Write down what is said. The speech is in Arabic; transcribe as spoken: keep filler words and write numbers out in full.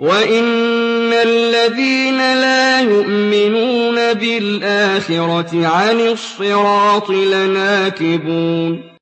وَإِنَّ الَّذِينَ لَا يُؤْمِنُونَ بِالْآخِرَةِ عَنِ الصِّرَاطِ لَنَاكِبُونَ